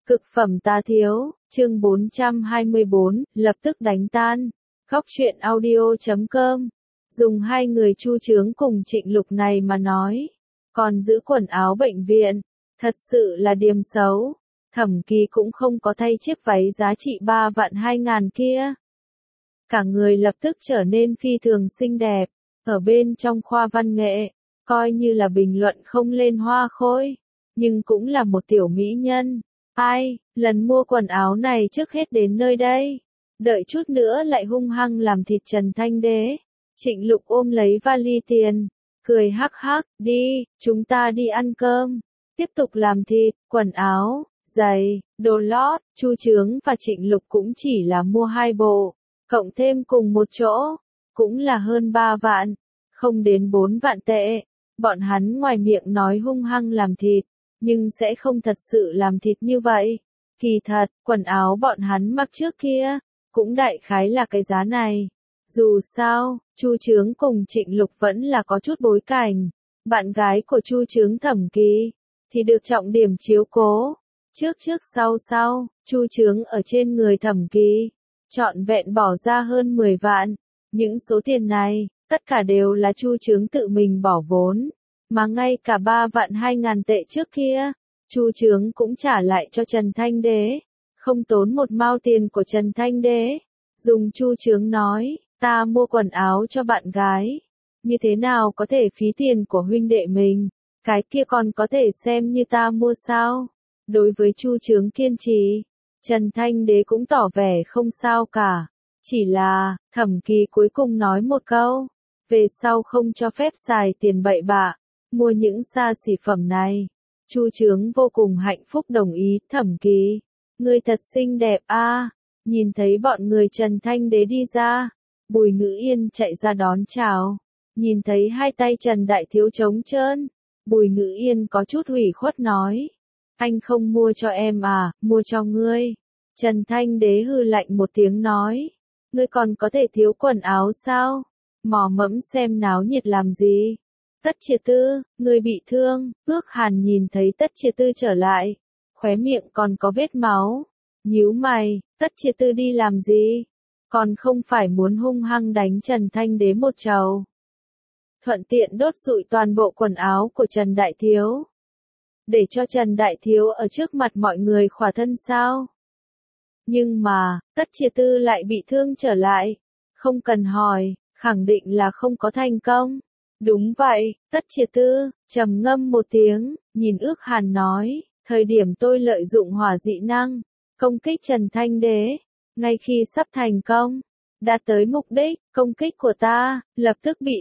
Cực phẩm tá thiếu, chương 424, lập tức đánh tan. Góc truyện audio.com. Dùng hai người Chu Chướng cùng Trịnh Lục này mà nói. Còn giữ quần áo bệnh viện. Thật sự là điềm xấu. Thẩm Kỳ cũng không có thay chiếc váy giá trị 3.200.000 kia. Cả người lập tức trở nên phi thường xinh đẹp. Ở bên trong khoa văn nghệ, coi như là bình luận không lên hoa khôi. Nhưng cũng là một tiểu mỹ nhân. Ai, lần mua quần áo này trước hết đến nơi đây. Đợi chút nữa lại hung hăng làm thịt Trần Thanh Đế. Trịnh Lục ôm lấy vali tiền. Cười hắc hắc, đi, chúng ta đi ăn cơm. Tiếp tục làm thịt, quần áo, giày, đồ lót. Chu Chướng và Trịnh Lục cũng chỉ là mua 2 bộ. Cộng thêm cùng một chỗ. Cũng là hơn 3 vạn. Không đến 4 vạn tệ. Bọn hắn ngoài miệng nói hung hăng làm thịt. Nhưng sẽ không thật sự làm thịt như vậy. Kỳ thật, quần áo bọn hắn mặc trước kia, cũng đại khái là cái giá này. Dù sao, Chu Chướng cùng Trịnh Lục vẫn là có chút bối cảnh. Bạn gái của Chu Chướng Thẩm Kỳ, thì được trọng điểm chiếu cố. Trước sau, Chu Chướng ở trên người Thẩm Kỳ, trọn vẹn bỏ ra hơn 10 vạn. Những số tiền này, tất cả đều là Chu Chướng tự mình bỏ vốn. Mà ngay cả 3.200.000 tệ trước kia, Chu Chướng cũng trả lại cho Trần Thanh Đế. Không tốn một mao tiền của Trần Thanh Đế. Dùng Chu Chướng nói, ta mua quần áo cho bạn gái. Như thế nào có thể phí tiền của huynh đệ mình? Cái kia còn có thể xem như ta mua sao? Đối với Chu Chướng kiên trì, Trần Thanh Đế cũng tỏ vẻ không sao cả. Chỉ là, Thẩm Kỳ cuối cùng nói một câu. Về sau không cho phép xài tiền bậy bạ. Mua những xa xỉ phẩm này. Chu Chướng vô cùng hạnh phúc đồng ý. Thẩm Kỳ, ngươi thật xinh đẹp a. Nhìn thấy bọn người Trần Thanh Đế đi ra, Bùi Ngữ Yên chạy ra đón chào. Nhìn thấy hai tay Trần Đại Thiếu trống trơn, Bùi Ngữ Yên có chút ủy khuất nói. Anh không mua cho em à, mua cho ngươi. Trần Thanh Đế hừ lạnh một tiếng nói. Ngươi còn có thể thiếu quần áo sao? Mò mẫm xem náo nhiệt làm gì? Tất Triệt Tư, người bị thương. Ước Hàn nhìn thấy Tất Triệt Tư trở lại, khóe miệng còn có vết máu. Nhíu mày, Tất Triệt Tư đi làm gì? Còn không phải muốn hung hăng đánh Trần Thanh Đế một trầu. Thuận tiện đốt rụi toàn bộ quần áo của Trần Đại Thiếu. Để cho Trần Đại Thiếu ở trước mặt mọi người khỏa thân sao? Nhưng mà, Tất Triệt Tư lại bị thương trở lại. Không cần hỏi, khẳng định là không có thành công. Đúng vậy, Tất Triệt Tư, trầm ngâm một tiếng, nhìn Ước Hàn nói, thời điểm tôi lợi dụng hỏa dị năng, công kích Trần Thanh Đế, ngay khi sắp thành công, đã tới mục đích, công kích của ta, lập tức bị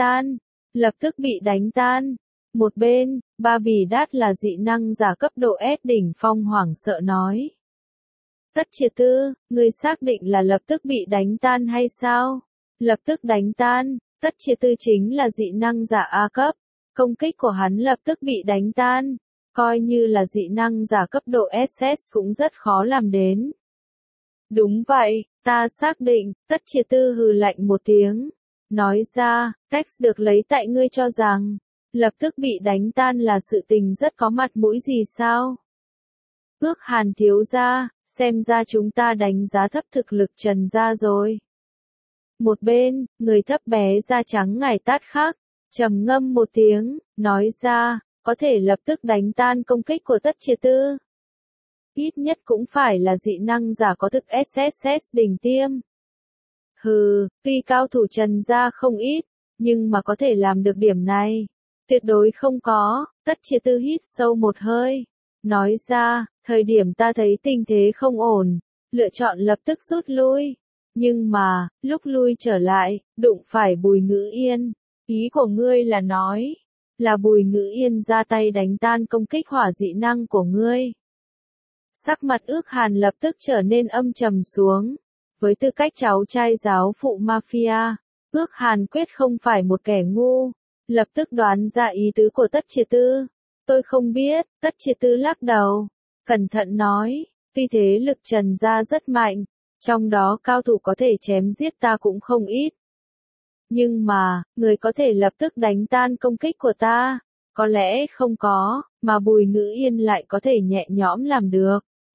đánh tan. Một bên, Ba Bì Đát là dị năng giả cấp độ S đỉnh phong hoảng sợ nói. Tất Triệt Tư, ngươi xác định là lập tức bị đánh tan hay sao? Lập tức đánh tan. Tất Triệt Tư chính là dị năng giả A cấp, công kích của hắn lập tức bị đánh tan, coi như là dị năng giả cấp độ SS cũng rất khó làm đến. Đúng vậy, ta xác định. Tất Triệt Tư hừ lạnh một tiếng, nói ra, text được lấy tại ngươi cho rằng, lập tức bị đánh tan là sự tình rất có mặt mũi gì sao? Ước Hàn thiếu gia, xem ra chúng ta đánh giá thấp thực lực Trần gia rồi. Một bên, người thấp bé da trắng ngải tát khác, trầm ngâm một tiếng, nói ra, có thể lập tức đánh tan công kích của Tất Triệt Tư. Ít nhất cũng phải là dị năng giả có thực SSS đỉnh tiêm. Hừ, tuy cao thủ Trần gia không ít, nhưng mà có thể làm được điểm này. Tuyệt đối không có. Tất Triệt Tư hít sâu một hơi, nói ra, thời điểm ta thấy tình thế không ổn, lựa chọn lập tức rút lui. Nhưng mà, lúc lui trở lại, đụng phải Bùi Ngữ Yên. Ý của ngươi là nói, là Bùi Ngữ Yên ra tay đánh tan công kích hỏa dị năng của ngươi. Sắc mặt Ước Hàn lập tức trở nên âm trầm xuống. Với tư cách cháu trai giáo phụ mafia, Ước Hàn quyết không phải một kẻ ngu. Lập tức đoán ra ý tứ của Tất Triệt Tư. Tôi không biết. Tất Triệt Tư lắc đầu, cẩn thận nói, tuy thế lực Trần gia rất mạnh. Trong đó cao thủ có thể chém giết ta cũng không ít. Nhưng mà, người có thể lập tức đánh tan công kích của ta, có lẽ không có, mà Bùi Ngữ Yên lại có thể nhẹ nhõm làm được.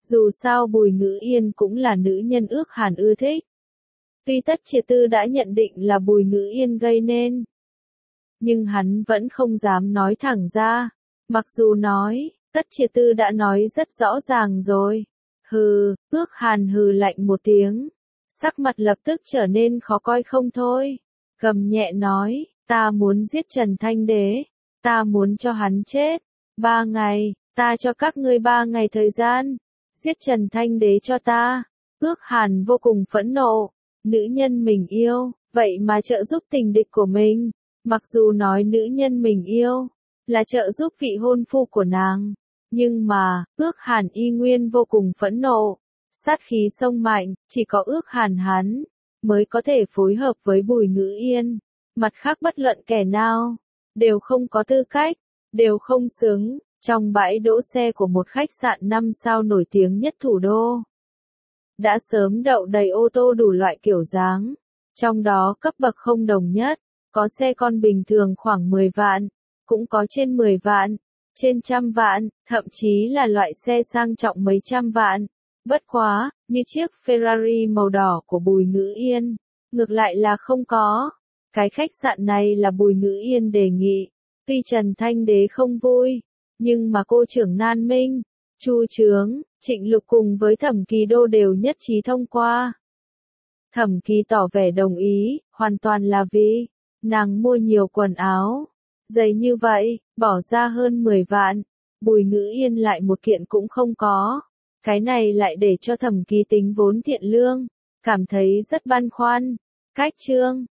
Dù sao Bùi Ngữ Yên cũng là nữ nhân ước hàn ưa thích. Tuy Tất Triệt Tư đã nhận định là Bùi Ngữ Yên gây nên, nhưng hắn vẫn không dám nói thẳng ra. Mặc dù nói, Tất Triệt Tư đã nói rất rõ ràng rồi. Hừ, ước hàn hừ lạnh một tiếng. Sắc mặt lập tức trở nên khó coi không thôi. Gầm nhẹ nói, ta muốn giết Trần Thanh Đế. Ta muốn cho hắn chết. 3 ngày, ta cho các ngươi 3 ngày thời gian. Giết Trần Thanh Đế cho ta. Ước hàn vô cùng phẫn nộ. Nữ nhân mình yêu, vậy mà trợ giúp tình địch của mình. Mặc dù nói nữ nhân mình yêu, là trợ giúp vị hôn phu của nàng. Nhưng mà, ước hàn y nguyên vô cùng phẫn nộ. Sát khí sông mạnh, chỉ có ước hàn hắn, mới có thể phối hợp với Bùi Ngữ Yên. Mặt khác bất luận kẻ nào, đều không có tư cách, đều không xứng. Trong bãi đỗ xe của một khách sạn 5 sao nổi tiếng nhất thủ đô, đã sớm đậu đầy ô tô đủ loại kiểu dáng. Trong đó cấp bậc không đồng nhất, có xe con bình thường khoảng 10 vạn, cũng có trên 10 vạn, trên 100 vạn, thậm chí là loại xe sang trọng mấy trăm vạn. Bất quá, như chiếc Ferrari màu đỏ của Bùi Ngữ Yên, ngược lại là không có. Cái khách sạn này là Bùi Ngữ Yên đề nghị. Tuy Trần Thanh Đế không vui, nhưng mà cô trưởng Nan Minh, Chu Chướng, Trịnh Lục cùng với Thẩm Kỳ Đô đều nhất trí thông qua. Thẩm Kỳ tỏ vẻ đồng ý, hoàn toàn là vì nàng mua nhiều quần áo, giày như vậy, bỏ ra hơn 10 vạn. Bùi Ngữ Yên lại một kiện cũng không có. Cái này lại để cho Thẩm Kỳ tính vốn thiện lương, cảm thấy rất băn khoăn. Cách chương